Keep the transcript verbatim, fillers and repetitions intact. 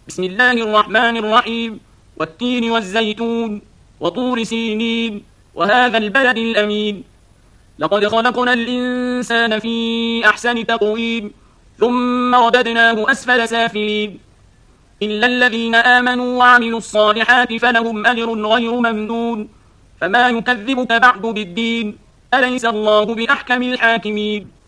بسم الله الرحمن الرحيم والتين والزيتون وطور سينين وهذا البلد الأمين لقد خلقنا الإنسان في أحسن تقويم ثم رددناه أسفل سافلين إلا الذين آمنوا وعملوا الصالحات فلهم أجر غير ممنون فما يكذبك بعد بالدين أليس الله بأحكم الحاكمين